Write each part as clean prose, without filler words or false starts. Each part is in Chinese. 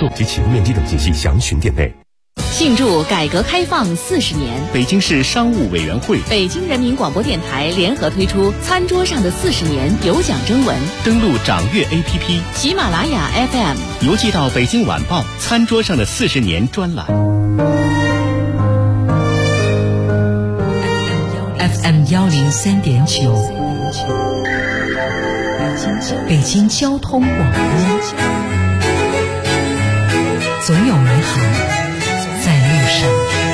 动及启动面积等信息详询店内。 庆祝改革开放40年， 北京市商务委员会、 北京人民广播电台联合推出餐桌上的40年有奖征文， 登录掌阅 APP、 喜马拉雅 FM， 邮寄到北京晚报餐桌上的40年专栏。 FM 103.9，北京交通广播，总有美好在路上。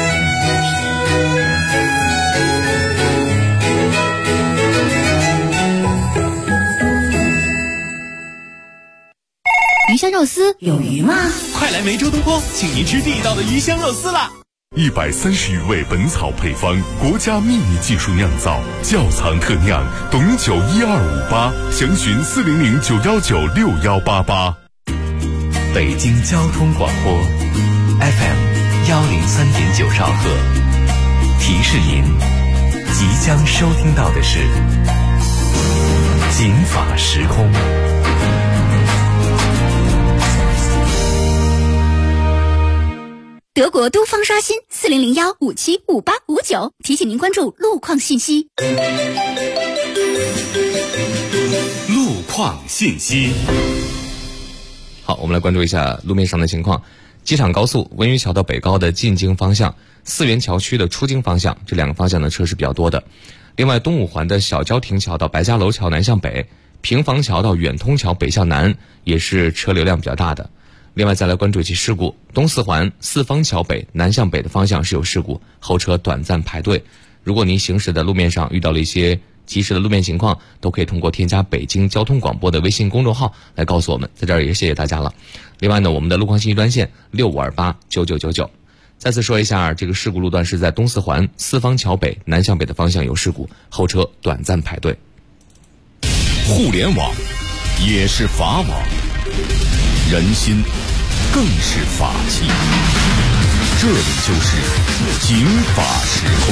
鱼香肉丝有鱼吗？ 快来梅州东坡，请您吃地道的鱼香肉丝啦 ！130余味本草配方，国家秘密技术酿造，窖藏特酿，董酒12588，详询40091961188。 北京交通广播 FM 103.9兆赫，提示您即将收听到的是警法时空。 德国都方刷新4001575859，提醒您关注路况信息。 路况信息。 好，我们来关注一下路面上的情况。机场高速文榆桥到北高的进京方向，四元桥区的出京方向，这两个方向呢车是比较多的。另外，东五环的小郊亭桥到白家楼桥南向北，平房桥到远通桥北向南也是车流量比较大的。另外再来关注一起事故，东四环四方桥北南向北的方向是有事故，后车短暂排队。如果您行驶的路面上遇到了一些及时的路面情况，都可以通过添加北京交通广播的微信公众号来告诉我们，在这儿也谢谢大家了。另外呢，我们的路况信息专线65289999。再次说一下，这个事故路段是在东四环四方桥北南向北的方向有事故，后车短暂排队。 互联网也是法网，人心更是法器，这里就是警法时空。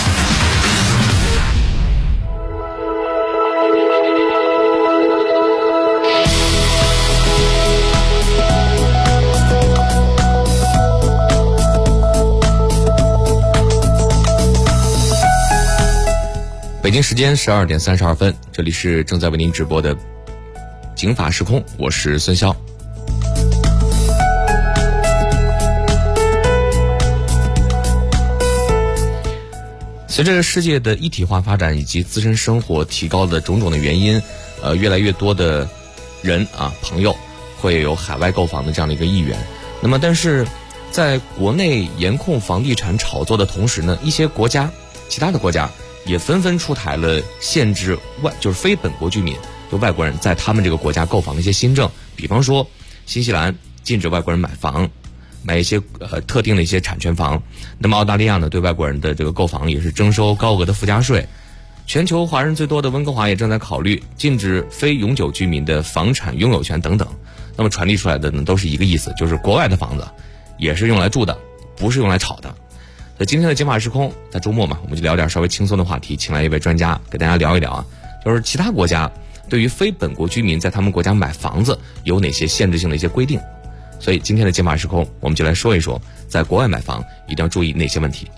北京时间12点32分，这里是正在为您直播的警法时空，我是孙潇。随着世界的一体化发展以及自身生活提高的种种的原因，越来越多的人朋友会有海外购房的这样的一个意愿。那么，但是在国内严控房地产炒作的同时呢，一些国家，其他的国家也纷纷出台了限制就是非本国居民，就外国人在他们这个国家购房的一些新政。比方说，新西兰禁止外国人买房，买一些特定的一些产权房。那么澳大利亚呢，对外国人的这个购房也是征收高额的附加税。全球华人最多的温哥华也正在考虑禁止非永久居民的房产拥有权等等。那么传递出来的呢，都是一个意思，就是国外的房子也是用来住的，不是用来炒的。所以今天的警法时空，在周末嘛，我们就聊点稍微轻松的话题，请来一位专家给大家聊一聊就是其他国家对于非本国居民在他们国家买房子有哪些限制性的一些规定。所以今天的警法时空，我们就来说一说，在国外买房一定要注意哪些问题。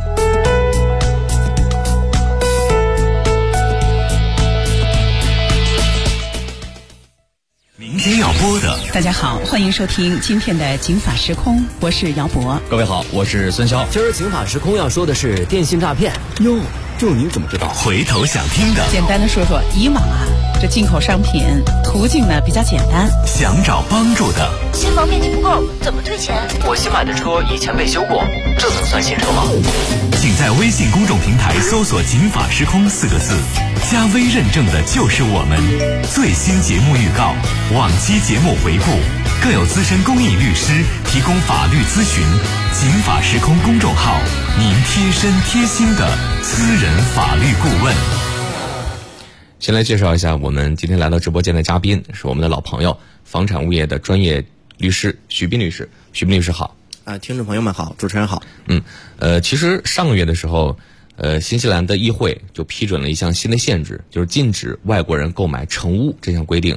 明天要播的， 大家好，欢迎收听今天的警法时空，我是姚博。 各位好，我是孙潇。 今儿警法时空要说的是电信诈骗。哟，这你怎么知道？ 回头想听的， 简单的说说，以往这进口商品途径呢比较简单。 想找帮助的， 新房面积不够，怎么退钱？ 我新买的车以前被修过，这能算新车吗？ 请在微信公众平台搜索警法时空4个字，加微认证的就是我们。最新节目预告，往期节目回顾，更有资深公益律师提供法律咨询。警法时空公众号，您贴身贴心的私人法律顾问。 先来介绍一下我们今天来到直播间的嘉宾，是我们的老朋友，房产物业的专业律师许斌律师。许斌律师好。 听众朋友们好，主持人好。 其实上个月的时候，新西兰的议会就批准了一项新的限制，就是禁止外国人购买成屋这项规定。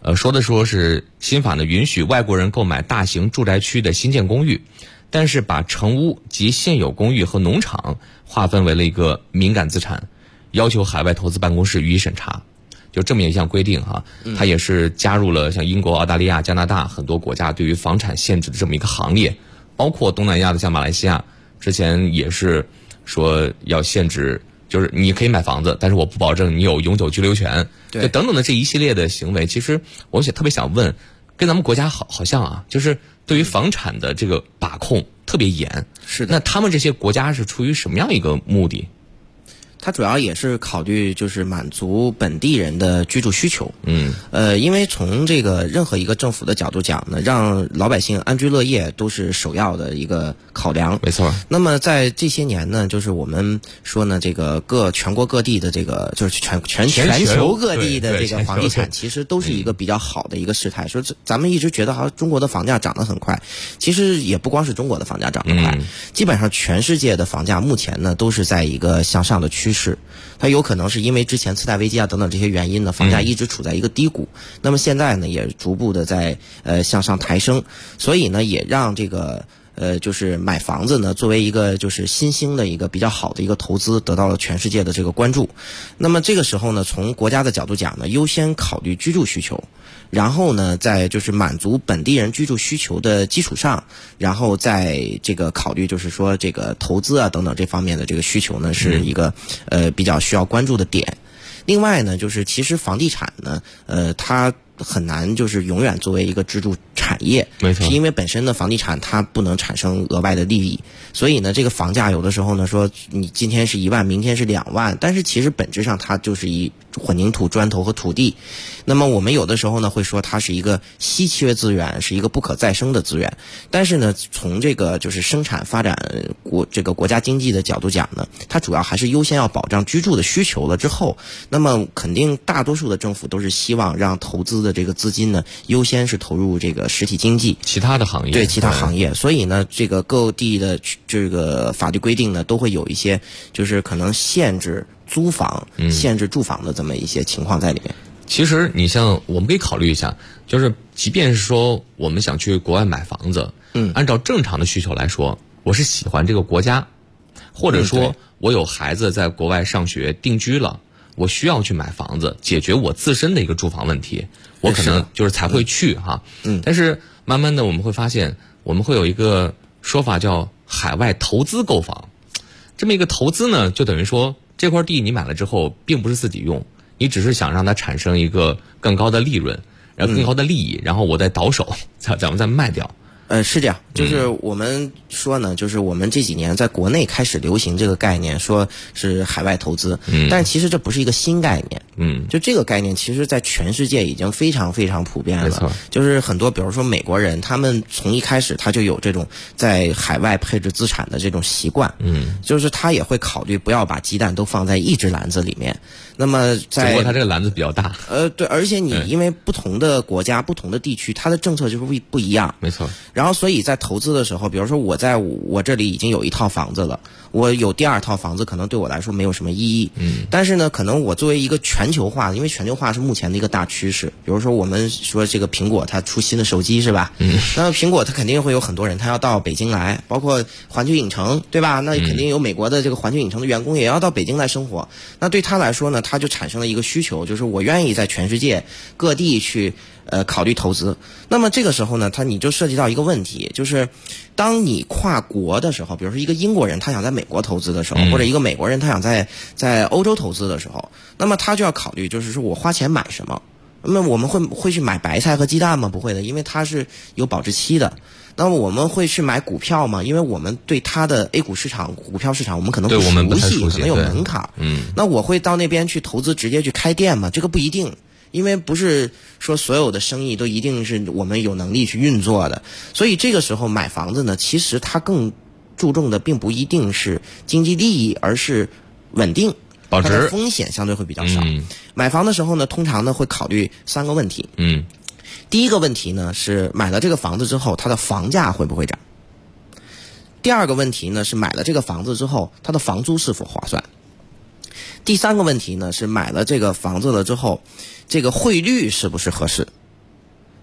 说是新法呢允许外国人购买大型住宅区的新建公寓，但是把成屋及现有公寓和农场划分为了一个敏感资产，要求海外投资办公室予以审查。就这么一项规定哈，它也是加入了像英国、澳大利亚、加拿大很多国家对于房产限制的这么一个行列，包括东南亚的像马来西亚，之前也是说要限制，就是你可以买房子，但是我不保证你有永久居留权，对等等的这一系列的行为，其实我特别想问，跟咱们国家好像啊，就是对于房产的这个把控特别严。 是的。 那他们这些国家是出于什么样一个目的？ 它主要也是考虑就是满足本地人的居住需求。因为从这个任何一个政府的角度讲呢，让老百姓安居乐业都是首要的一个考量。 没错。 那么在这些年呢，就是我们说呢，这个全国各地的这个就是全球各地的这个房地产，其实都是一个比较好的一个事态。说咱们一直觉得好像中国的房价涨得很快，其实也不光是中国的房价涨得快，基本上全世界的房价目前呢都是在一个向上的趋势。它有可能是因为之前次贷危机啊等等这些原因呢，房价一直处在一个低谷。那么现在呢，也逐步的在向上抬升，所以呢，也让这个就是买房子呢，作为一个就是新兴的一个比较好的一个投资，得到了全世界的这个关注。那么这个时候呢，从国家的角度讲呢，优先考虑居住需求。然后呢，在就是满足本地人居住需求的基础上，然后在这个考虑就是说这个投资啊等等这方面的这个需求呢，是一个比较需要关注的点。另外呢，就是其实房地产呢，它很难就是永远作为一个支柱产业， 没错， 是因为本身的房地产它不能产生额外的利益，所以呢，这个房价有的时候呢说你今天是1万，明天是2万，但是其实本质上它就是一混凝土、砖头和土地。那么我们有的时候呢会说它是一个稀缺资源，是一个不可再生的资源，但是呢，从这个就是生产发展这个国家经济的角度讲呢，它主要还是优先要保障居住的需求了之后，那么肯定大多数的政府都是希望让投资的这个资金呢优先是投入这个实体经济、 其他的行业， 对其他行业。所以呢，这个各地的这个法律规定呢，都会有一些就是可能限制租房、限制住房的这么一些情况在里面。 其实你像我们可以考虑一下，就是即便是说我们想去国外买房子，按照正常的需求来说，我是喜欢这个国家，或者说我有孩子在国外上学定居了，我需要去买房子，解决我自身的一个住房问题，我可能就是才会去哈。但是慢慢的我们会发现，我们会有一个说法叫海外投资购房。这么一个投资呢，就等于说这块地你买了之后，并不是自己用，你只是想让它产生一个更高的利润，然后更高的利益，然后我再倒手，咱们再卖掉。 是这样，就是我们说呢，就是我们这几年在国内开始流行这个概念，说是海外投资，但是其实这不是一个新概念，就这个概念其实在全世界已经非常非常普遍了。 没错， 就是很多比如说美国人，他们从一开始他就有这种在海外配置资产的这种习惯，就是他也会考虑不要把鸡蛋都放在一只篮子里面。那么只不过他这个篮子比较大， 对，而且你因为不同的国家、不同的地区，它的政策就是不一样。 没错。 然后，所以在投资的时候，比如说我在我这里已经有一套房子了，我有第二套房子，可能对我来说没有什么意义。但是呢，可能我作为一个全球化，因为全球化是目前的一个大趋势。比如说，我们说这个苹果它出新的手机是吧？那苹果它肯定会有很多人，他要到北京来，包括环球影城，对吧？那肯定有美国的这个环球影城的员工也要到北京来生活。那对他来说呢，他就产生了一个需求，就是我愿意在全世界各地去考虑投资。那么这个时候呢，你就涉及到一个问题，就是当你跨国的时候，比如说一个英国人他想在美国投资的时候，或者一个美国人他想在欧洲投资的时候，那么他就要考虑，就是说我花钱买什么。那么我们会去买白菜和鸡蛋吗？不会的，因为它是有保质期的。那么我们会去买股票吗？因为我们对它的 A 股市场、股票市场我们可能不熟悉，可能有门槛。那我会到那边去投资，直接去开店吗？这个不一定。因为不是说所有的生意都一定是我们有能力去运作的，所以这个时候买房子呢，其实它更注重的并不一定是经济利益，而是稳定， 保值， 它的风险相对会比较少。买房的时候呢，通常呢会考虑3个问题。第一个问题呢是买了这个房子之后，它的房价会不会涨？第二个问题呢是买了这个房子之后，它的房租是否划算？第三个问题呢是买了这个房子了之后，这个汇率是不是合适？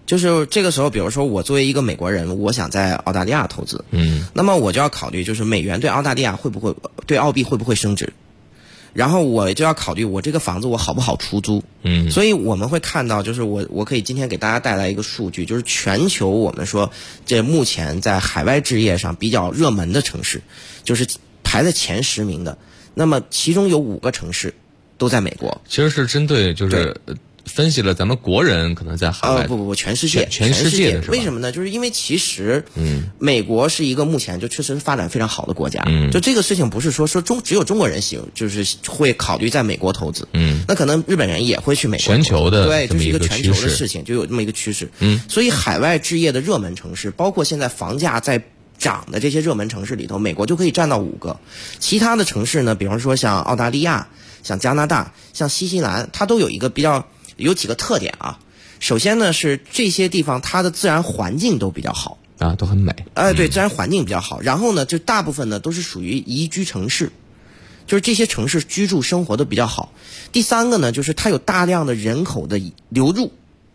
就是这个时候，比如说我作为一个美国人，我想在澳大利亚投资，那么我就要考虑，就是美元对澳大利亚对澳币会不会升值，然后我就要考虑我这个房子我好不好出租，所以我们会看到，就是我可以今天给大家带来一个数据，就是全球我们说这目前在海外置业上比较热门的城市，就是排在前10名的，那么其中有5个城市都在美国。 其实是针对就是分析了咱们国人可能在海外不，全世界的是吧？ 为什么呢？就是因为其实美国是一个目前就确实发展非常好的国家，就这个事情不是说只有中国人行，就是会考虑在美国投资，那可能日本人也会去美国投资， 全球的对，就是一个全球的事情，就有这么一个趋势。所以海外置业的热门城市，包括现在房价在涨的这些热门城市里头，美国就可以占到5个，其他的城市呢，比方说像澳大利亚、像加拿大、像新西兰，它都有有几个特点啊。首先呢是这些地方它的自然环境都比较好啊，都很美。 对，自然环境比较好。然后呢，就大部分呢都是属于宜居城市，就是这些城市居住生活都比较好。第三个呢，就是它有大量的人口的流入，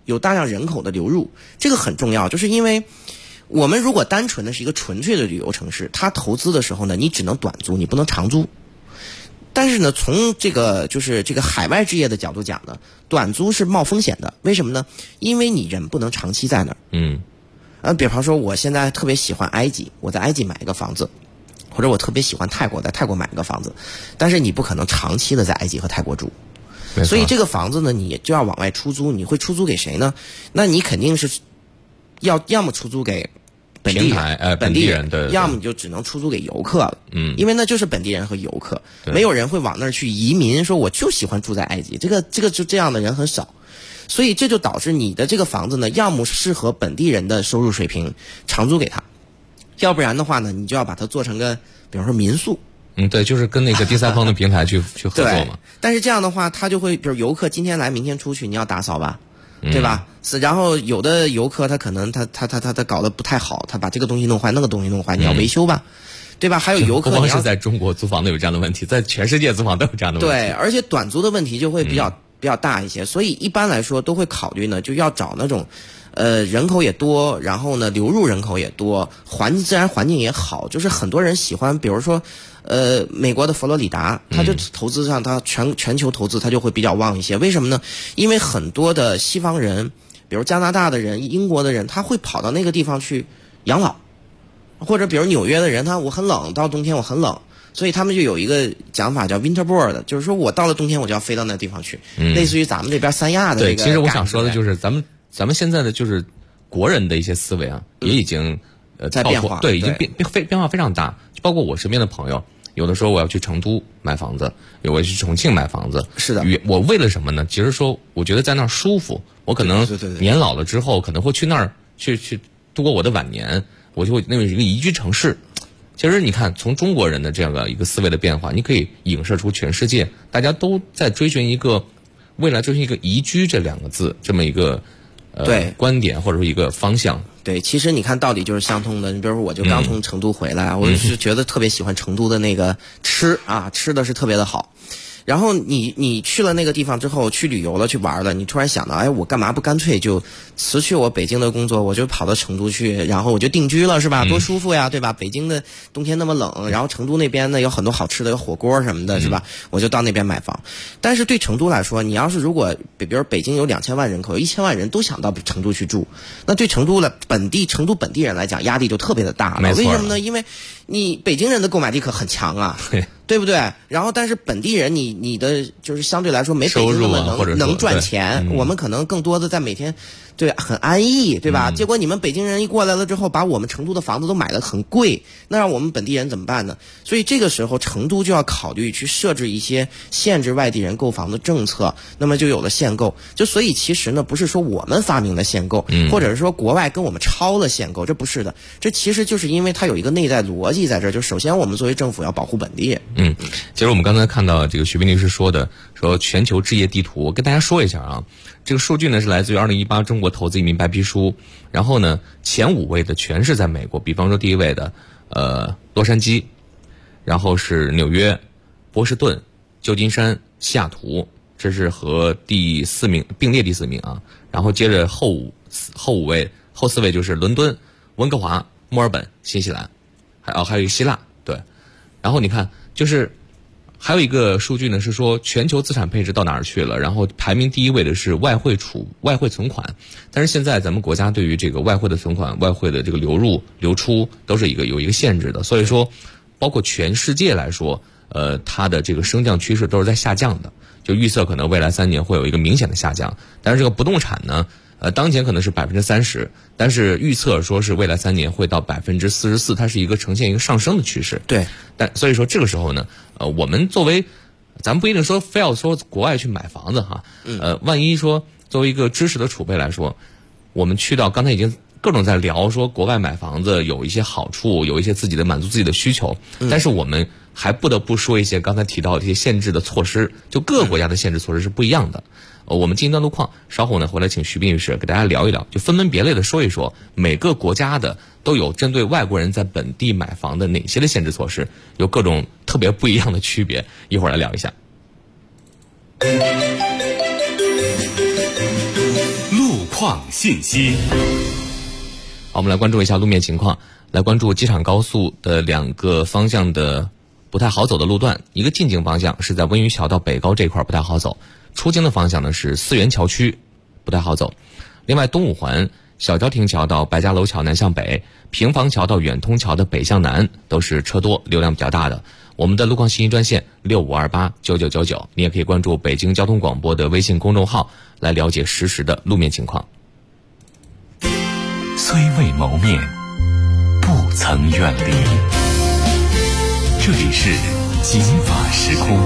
这个很重要，就是因为我们如果单纯的是一个纯粹的旅游城市，它投资的时候呢，你只能短租，你不能长租。但是呢，从这个海外置业的角度讲呢，短租是冒风险的。为什么呢？因为你人不能长期在那儿。比方说我现在特别喜欢埃及，我在埃及买一个房子，或者我特别喜欢泰国，在泰国买一个房子，但是你不可能长期的在埃及和泰国住。所以这个房子呢，你就要往外出租，你会出租给谁呢？那你肯定是要么出租给本地人的，要么你就只能出租给游客了。因为那就是本地人和游客，没有人会往那儿去移民，说我就喜欢住在埃及，这个就这样的人很少。所以这就导致你的这个房子呢，要么适合本地人的收入水平，长租给他，要不然的话呢，你就要把它做成个，比方说民宿。 对，就是跟那个第三方的平台去合作嘛。 但是这样的话，他就会，比如游客今天来，明天出去，你要打扫吧。对吧？然后有的游客他可能他搞得不太好，他把这个东西弄坏，那个东西弄坏，你要维修吧，对吧？还有游客， 不光是在中国租房都有这样的问题，在全世界租房都有这样的问题。 对，而且短租的问题就会比较大一些，所以一般来说都会考虑呢，就要找那种人口也多，然后呢流入人口也多，自然环境也好，就是很多人喜欢，比如说美国的佛罗里达，它就投资上，它全球投资它就会比较旺一些。为什么呢？因为很多的西方人，比如加拿大的人、英国的人，他会跑到那个地方去养老，或者比如纽约的人，我很冷，到冬天我很冷，所以他们就有一个讲法叫 winterboard， 就是说我到了冬天我就要飞到那地方去，类似于咱们这边三亚的这个。 对，其实我想说的就是咱们现在的就是国人的一些思维啊，也已经在变化， 对，已经变化非常大。包括我身边的朋友，有的时候我要去成都买房子，我要去重庆买房子。 是的， 我为了什么呢？其实说，我觉得在那儿舒服，我可能年老了之后可能会去那儿去度过我的晚年，我就会那么一个宜居城市。其实你看，从中国人的这样的一个思维的变化，你可以影射出全世界，大家都在追寻一个未来，追寻一个宜居这2个字这么一个观点或者说一个方向。 对，其实你看道理就是相通的。你比如说，我就刚从成都回来，我是觉得特别喜欢成都的那个吃的是特别的好。然后你去了那个地方之后，去旅游了，去玩了，你突然想到，哎，我干嘛不干脆就辞去我北京的工作，我就跑到成都去，然后我就定居了，是吧？多舒服呀，对吧？北京的冬天那么冷，然后成都那边呢有很多好吃的，有火锅什么的，是吧？我就到那边买房。但是对成都来说，你要是如果比如北京有2000万人口，有1000万人都想到成都去住，那对成都成都本地人来讲，压力就特别的大了。为什么呢？因为你北京人的购买力可很强啊。对不对？然后但是本地人你的就是相对来说没北京那么能赚钱，我们可能更多的在每天很安逸，对吧？结果你们北京人一过来了之后，把我们成都的房子都买得很贵，那让我们本地人怎么办呢？所以这个时候成都就要考虑去设置一些限制外地人购房的政策，那么就有了限购。所以其实呢，不是说我们发明了限购，或者是说国外跟我们抄了限购，这不是的，这其实就是因为它有一个内在逻辑在这儿，就首先我们作为政府要保护本地人。 其实我们刚才看到这个徐斌律师说全球置业地图，我跟大家说一下啊，这个数据呢是来自于2018中国投资移民白皮书，然后呢前5位的全是在美国，比方说第1位的洛杉矶，然后是纽约、波士顿、旧金山、西雅图，这是和第4名并列第4名啊，然后接着后后4位就是伦敦、温哥华、墨尔本、新西兰，还有一个希腊，对。然后你看，就是还有一个数据呢，是说全球资产配置到哪儿去了？然后排名第1位的是外汇存款，但是现在咱们国家对于这个外汇的存款、外汇的这个流入流出都是有一个限制的，所以说，包括全世界来说，它的这个升降趋势都是在下降的，就预测可能未来3年会有一个明显的下降。但是这个不动产呢，当前可能是30%，但是预测说是未来3年会到44%，它是一个呈现一个上升的趋势。 对， 所以说这个时候呢，我们作为，咱们不一定说非要说国外去买房子哈，万一说作为一个知识的储备来说，我们去到刚才已经各种在聊说国外买房子有一些好处，有一些自己的满足自己的需求，但是我们还不得不说一些刚才提到的一些限制的措施，就各个国家的限制措施是不一样的。我们进一段路况，稍后呢回来请徐斌律师给大家聊一聊，就分门别类的说一说每个国家的都有针对外国人在本地买房的哪些的限制措施，有各种特别不一样的区别，一会儿来聊一下。 路况信息。 好，我们来关注一下路面情况，来关注机场高速的2个方向的不太好走的路段，一个进京方向是在温榆桥到北高这块不太好走，出京的方向呢是思源桥区不太好走。另外东五环小郊亭桥到白家楼桥南向北，平房桥到远通桥的北向南都是车多流量比较大的。我们的路况信息专线65289999，你也可以关注北京交通广播的微信公众号来了解实时的路面情况。 虽未谋面，不曾远离。这里是警法时空。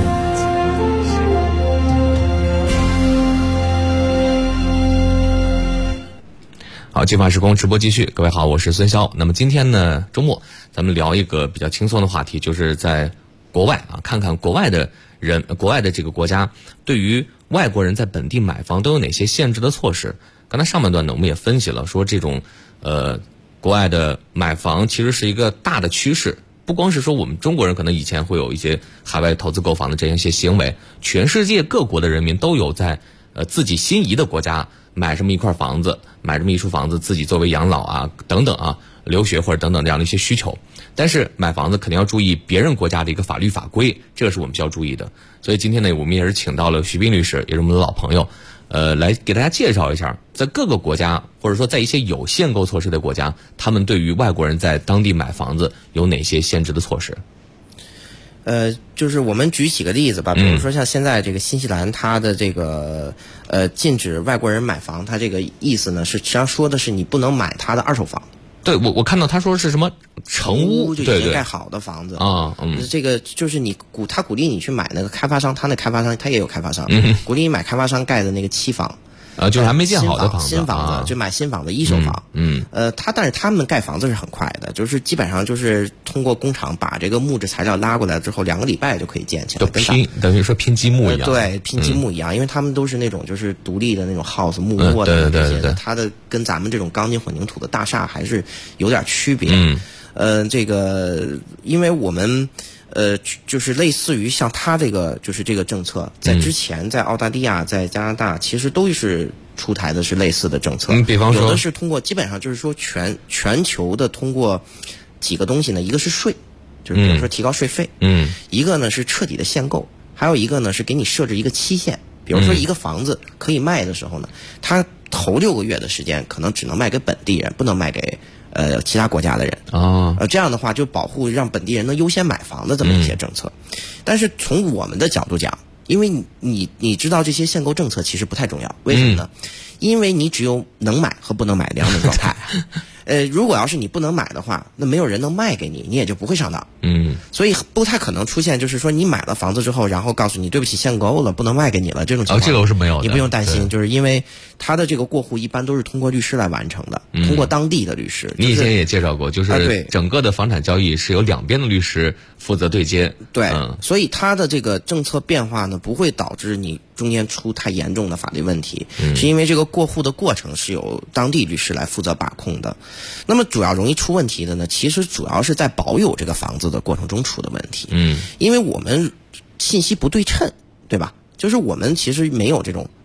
好，警法时空直播继续，各位好，我是孙骁。那么今天呢，周末咱们聊一个比较轻松的话题，就是在国外啊，看看国外的人，国外的这个国家对于外国人在本地买房都有哪些限制的措施。刚才上半段呢，我们也分析了，说这种国外的买房其实是一个大的趋势，不光是说我们中国人可能以前会有一些海外投资购房的这样一些行为，全世界各国的人民都有在自己心仪的国家买这么一块房子，买这么一处房子，自己作为养老啊等等啊，留学或者等等这样的一些需求。但是买房子肯定要注意别人国家的一个法律法规，这个是我们需要注意的。所以今天呢，我们也是请到了徐斌律师，也是我们的老朋友，来给大家介绍一下，在各个国家或者说在一些有限购措施的国家，他们对于外国人在当地买房子有哪些限制的措施？ 就是我们举几个例子吧，比如说像现在这个新西兰，它的这个禁止外国人买房，它这个意思呢是实际上说的是你不能买它的二手房。 对，我看到他说是什么成屋， 就已经盖好的房子啊， 这个就是他鼓励你去买那个开发商，他那开发商他也有开发商，鼓励你买开发商盖的那个期房。 就是还没建好的房子， 新房子就买新房的一手房。但是他们盖房子是很快的，就是基本上就是通过工厂把这个木质材料拉过来之后，2个礼拜就可以建起来， 等于说拼积木一样。 对，拼积木一样，因为他们都是那种就是独立的那种 house 木卧的这些，它的跟咱们这种钢筋混凝土的大厦还是有点区别。这个因为我们。就是类似于像他这个就是这个政策，在之前在澳大利亚、在加拿大，其实都是出台的是类似的政策。 比方说， 有的是通过基本上就是说全球的通过几个东西呢，一个是税，就是比如说提高税费，一个呢是彻底的限购，还有一个呢是给你设置一个期限，比如说一个房子可以卖的时候呢，它头6个月的时间可能只能卖给本地人，不能卖给其他国家的人这样的话就保护让本地人能优先买房的这么一些政策。但是从我们的角度讲，因为你知道这些限购政策其实不太重要，为什么呢？因为你只有能买和不能买2种状态。如果要是你不能买的话，那没有人能卖给你，你也就不会上当。所以不太可能出现就是说你买了房子之后，然后告诉你对不起限购了，不能卖给你了这种情况。 这个是没有的， 你不用担心，就是因为他的这个过户一般都是通过律师来完成的，通过当地的律师。 你以前也介绍过，就是整个的房产交易是由2边的律师负责对接。 对，所以他的这个政策变化呢，不会导致你中间出太严重的法律问题，是因为这个过户的过程是由当地律师来负责把控的。那么主要容易出问题的呢，其实主要是在保有这个房子的过程中出的问题。因为我们信息不对称，对吧？就是我们其实没有这种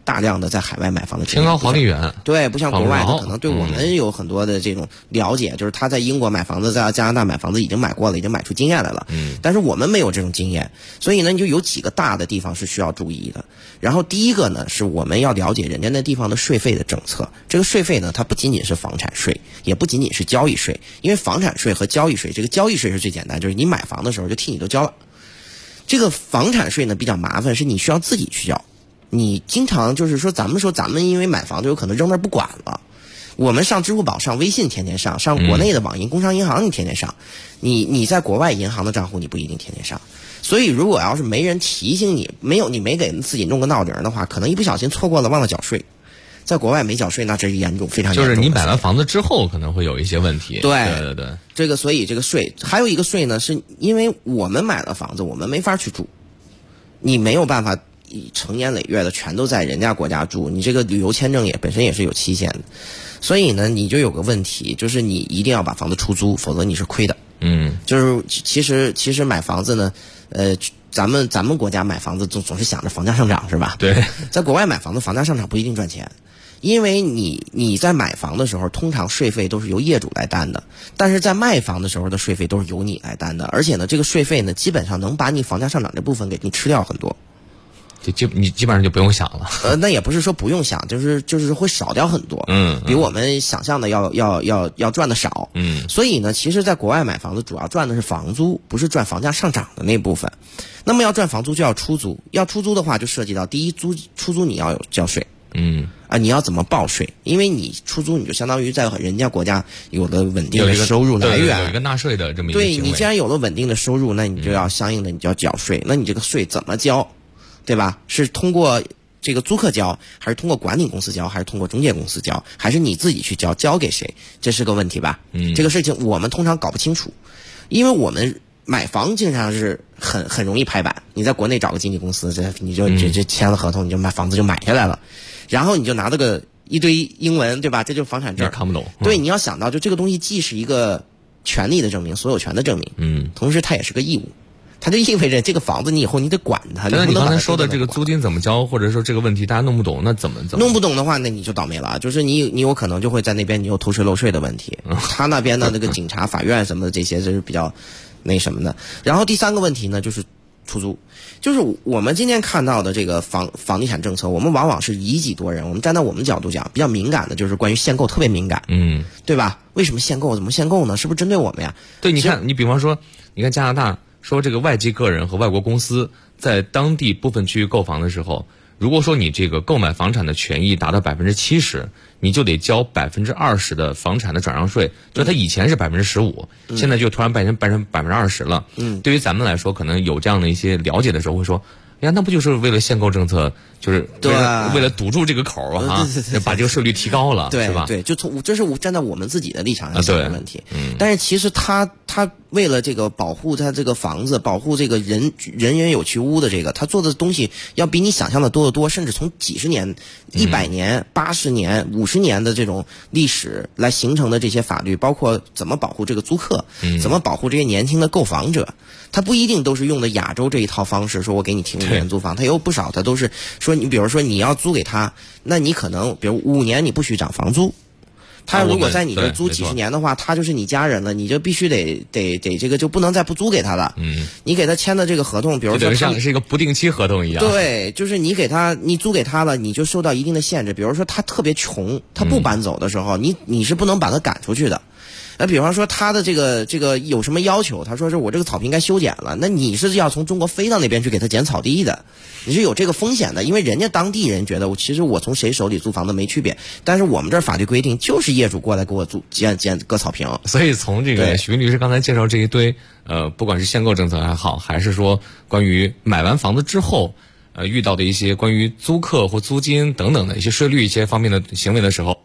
大量的在海外买房的天高皇帝远， 对，不像国外的可能对我们有很多的这种了解，就是他在英国买房子，在加拿大买房子已经买过了，已经买出经验来了。但是我们没有这种经验，所以呢，你就有几个大的地方是需要注意的。然后第一个呢，是我们要了解人家那地方的税费的政策。这个税费呢，它不仅仅是房产税，也不仅仅是交易税，因为房产税和交易税，这个交易税是最简单，就是你买房的时候就替你都交了。这个房产税呢比较麻烦，是你需要自己去交。你经常就是说咱们因为买房就有可能扔那儿不管了。我们上支付宝、上微信天天上国内的网银、工商银行你天天上，你在国外银行的账户你不一定天天上。所以如果要是没人提醒你，你没给自己弄个闹铃的话，可能一不小心错过了忘了缴税。在国外没缴税那这是严重，非常严重。 就是你买完房子之后可能会有一些问题。对， 这个所以这个税还有一个税呢，是因为我们买了房子，我们没法去住，你没有办法成年累月的全都在人家国家住，你这个旅游签证本身也是有期限的，所以呢，你就有个问题，就是你一定要把房子出租，否则你是亏的。就是其实买房子呢，咱们国家买房子总是想着房价上涨是吧？ 对， 在国外买房子，房价上涨不一定赚钱。因为你在买房的时候，通常税费都是由业主来担的，但是在卖房的时候的税费都是由你来担的，而且呢，这个税费呢，基本上能把你房价上涨这部分给你吃掉很多。 你基本上就不用想了。 那也不是说不用想，就是会少掉很多。比我们想象的要赚的少。所以呢，其实在国外买房子主要赚的是房租，不是赚房价上涨的那部分。那么要赚房租就要出租，要出租的话就涉及到第一，出租你要有交税。你要怎么报税？因为你出租，你就相当于在人家国家有了稳定的收入来源， 有一个纳税的这么一个行为。 对，你既然有了稳定的收入，那你就要相应的你就要缴税。那你这个税怎么交？对吧？是通过这个租客交，还是通过管理公司交，还是通过中介公司交，还是你自己去交？交给谁？这是个问题吧？这个事情我们通常搞不清楚，因为我们买房经常是很容易拍板。你在国内找个经纪公司，你就签了合同，你就房子就买下来了。然后你就拿了个一堆英文，对吧？这就是房产证， 看不懂。 对，你要想到，就这个东西既是一个权利的证明，所有权的证明，同时它也是个义务，它就意味着这个房子你以后你得管它。 那你刚才说的这个租金怎么交，或者说这个问题大家弄不懂，那怎么弄不懂的话，那你就倒霉了。就是你有可能就会在那边你有偷税漏税的问题，他那边的那个警察、法院什么的这些就是比较那什么的。然后第三个问题呢，就是出租。就是我们今天看到的这个房地产政策，我们往往是以己度人。我们站在我们角度讲，比较敏感的就是关于限购特别敏感，对吧？为什么限购？怎么限购呢？是不是针对我们呀？ 对，你看，你比方说，你看加拿大说这个外籍个人和外国公司在当地部分区域购房的时候，如果说你这个购买房产的权益达到70%，你就得交20%的房产的转让税。就它以前是15%，现在就突然变成20%了。对于咱们来说，可能有这样的一些了解的时候，会说，哎呀，那不就是为了限购政策，就是为了堵住这个口啊，把这个税率提高了，是吧？ 对，就这是站在我们自己的立场上想的问题。但是其实他为了这个保护他这个房子，保护这个人员有其屋的这个，他做的东西要比你想象的多得多，甚至从几十年、100年、80年、50年的这种历史来形成的这些法律，包括怎么保护这个租客，怎么保护这些年轻的购房者，他不一定都是用的亚洲这一套方式，说我给你提供廉租房，他有不少他都是说，你比如说你要租给他，那你可能比如5年你不许涨房租。他如果在你这租几十年的话，他就是你家人了，你就必须得这个就不能再不租给他了。你给他签的这个合同，比如说像是一个不定期合同一样。 对，就是你租给他了，你就受到一定的限制。比如说他特别穷，他不搬走的时候，你是不能把他赶出去的。比方说他的这个有什么要求，他说是我这个草坪该修剪了，那你是要从中国飞到那边去给他剪草地的，你是有这个风险的，因为人家当地人觉得其实我从谁手里租房子没区别，但是我们这儿法律规定就是业主过来给我剪割草坪。 所以从这个许斌律师刚才介绍这一堆不管是限购政策还好，还是说关于买完房子之后遇到的一些关于租客或租金等等的一些税率一些方面的行为的时候，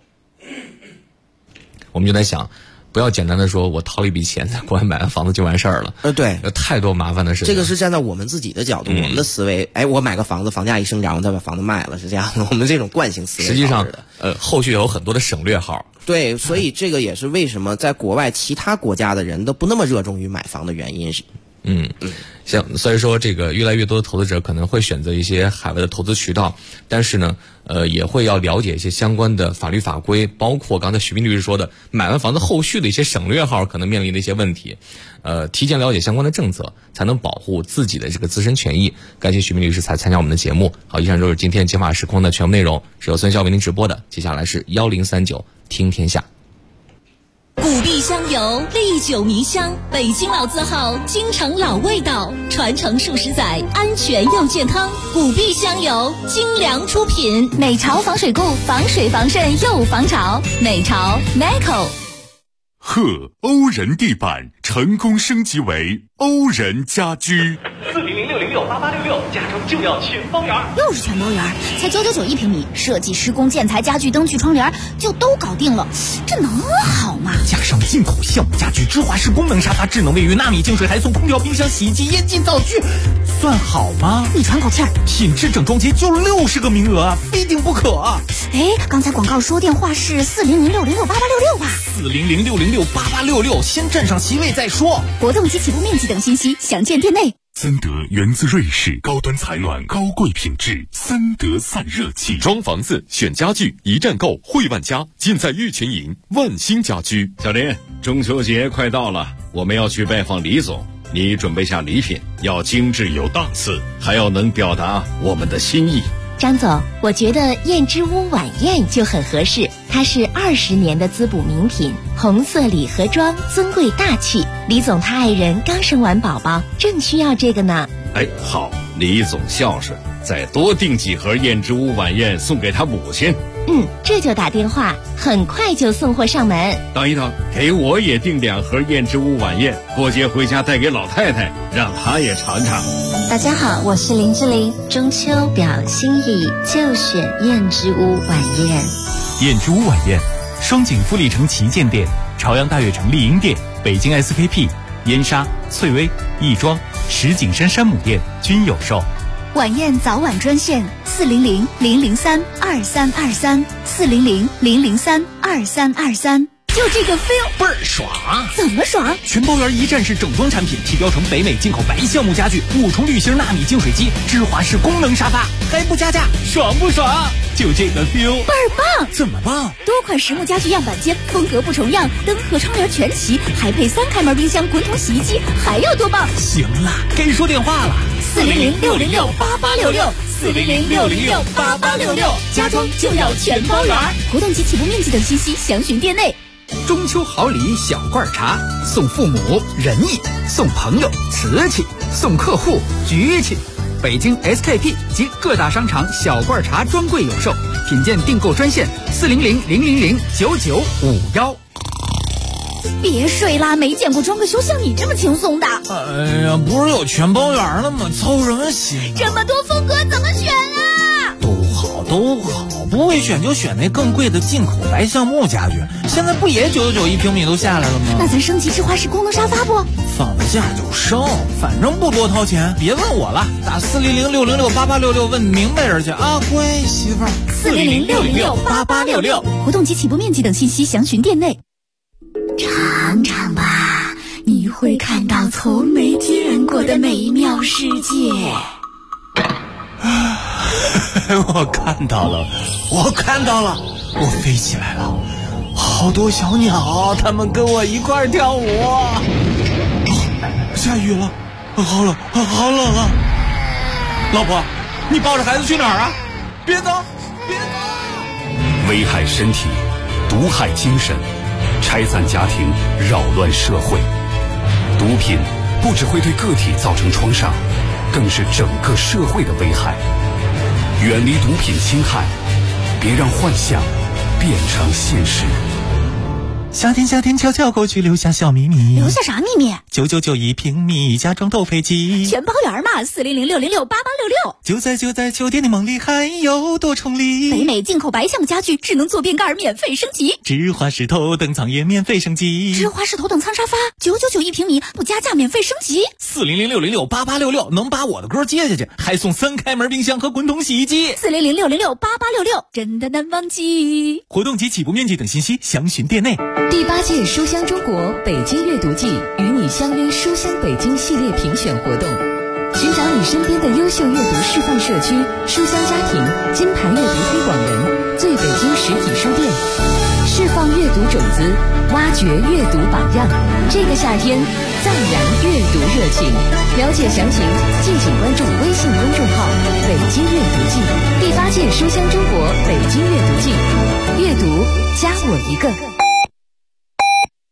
我们就在想，不要简单的说我掏一笔钱在国外买完房子就完事儿了。 对， 有太多麻烦的事情。 这个是站在我们自己的角度，我们的思维，我买个房子，房价一升涨，我再把房子卖了，是这样的。我们这种惯性思维。 实际上，后续有很多的省略号。 对，所以这个也是为什么在国外其他国家的人都不那么热衷于买房的原因。 所以说这个越来越多的投资者可能会选择一些海外的投资渠道，但是呢，也会要了解一些相关的法律法规，包括刚才许斌律师说的买完房子后续的一些省略号可能面临的一些问题，提前了解相关的政策，才能保护自己的这个自身权益。感谢许斌律师参加我们的节目。好，以上就是今天解码时空的全部内容，是由孙骁为您直播的。接下来是1039听天下。 古碧香油，历久弥香，北京老字号，京城老味道，传承数十载，安全又健康。古碧香油，精良出品， 美潮防水固，防水防渗又防潮。美潮 Meco。 贺欧仁地板成功升级为欧仁家居。 400-606-8866，家中就要全包圆。 又是全包圆，才999一平米，设计、施工、建材、家具、灯具、窗帘就都搞定了，这能好吗？ 加上进口项目家具、芝华士功能沙发、智能卫浴、纳米净水，还送空调、冰箱、洗衣机、烟机、灶具，算好吗？ 你喘口气儿， 品质整装节就60个名额啊，非订不可啊！ 哎，刚才广告说电话是400-606-8866啊 ，400-606-8866，先占上席位再说。 活动及起步面积等信息详见店内。 森德源自瑞士，高端采暖，高贵品质。森德散热器， 装房子选家具一站购，汇万家，尽在玉泉营万兴家居。 小林，中秋节快到了，我们要去拜访李总，你准备下礼品，要精致有档次，还要能表达我们的心意。 张总，我觉得燕之屋晚宴就很合适，它是20年的滋补名品，红色礼盒装，尊贵大气。李总他爱人刚生完宝宝，正需要这个呢。 哎，好，李总孝顺，再多订几盒燕之屋晚宴送给他母亲。 这就打电话，很快就送货上门。 等一等，给我也订2盒燕之屋晚宴，过节回家带给老太太，让她也尝尝。 大家好，我是林志玲，中秋表心意就选燕之屋晚宴。 燕之屋晚宴，双井富力城旗舰店、朝阳大悦城丽婴店、北京 SKP、燕莎、翠微、亦庄、石景山山姆店均有售。 晚宴早晚专线400-003-2323 400-003-2323。就这个 feel 倍儿爽！ 怎么爽？ 全包圆一站式整装产品，提标成北美进口白橡木家具，5重滤芯纳米净水机，芝华士功能沙发，还不加价，爽不爽？就这个 feel 倍儿棒！ 怎么棒？ 多款实木家具样板间，风格不重样，灯和窗帘全齐，还配3开门冰箱、滚筒洗衣机，还要多棒？ 行了，该说电话了。 400-606-8866 400-606-8866，家装就要全包圆。活动及起步面积等信息详询店内。 中秋好礼小罐茶，送父母仁义，送朋友瓷器，送客户局气。北京 SKP 及各大商场小罐茶专柜有售，品鉴订购专线400-000-9951。 别睡啦，没见过装个修像你这么轻松的。 哎呀，不是有全包圆了吗？操什么心啊？ 这么多风格怎么选啊？ 都好，不会选就选那更贵的进口白橡木家具，现在不也999一平米都下来了吗？ 那咱升级芝华士功能沙发不？ 放了假就升，反正不多掏钱，别问我了，打400-606-8866问明白人去啊，乖媳妇儿。 400-606-8866，活动及起步面积等信息详询店内。尝尝吧，你会看到从没见过的美妙世界。 我看到了，我飞起来了，好多小鸟，它们跟我一块跳舞。下雨了，好冷啊！老婆，你抱着孩子去哪儿啊？别走！ 危害身体，毒害精神，拆散家庭，扰乱社会。毒品不只会对个体造成创伤，更是整个社会的危害。远离毒品侵害，别让幻想变成现实。 夏天悄悄过去，留下小秘密。 留下啥秘密 ？999一平米，家装都配齐， 全包圆嘛。400-606-8866， 就在酒店的梦里，还有多重礼。 北美进口白橡木家具，智能坐便盖免费升级， 芝华士头等舱也免费升级， 芝华士头等舱沙发999一平米，不加价免费升级。 400-606-8866能把我的歌接下去，还送3开门冰箱和滚筒洗衣机。 400-606-8866，真的难忘记。 活动及起步面积等信息详询店内。 第8届书香中国北京阅读季与你相约书香北京系列评选活动，寻找你身边的优秀阅读示范社区、书香家庭、金牌阅读推广人、最北京实体书店，释放阅读种子，挖掘阅读榜样。这个夏天，藏燃阅读热情。了解详情，敬请关注微信公众号“北京阅读季”。第8届书香中国北京阅读季，阅读加我一个。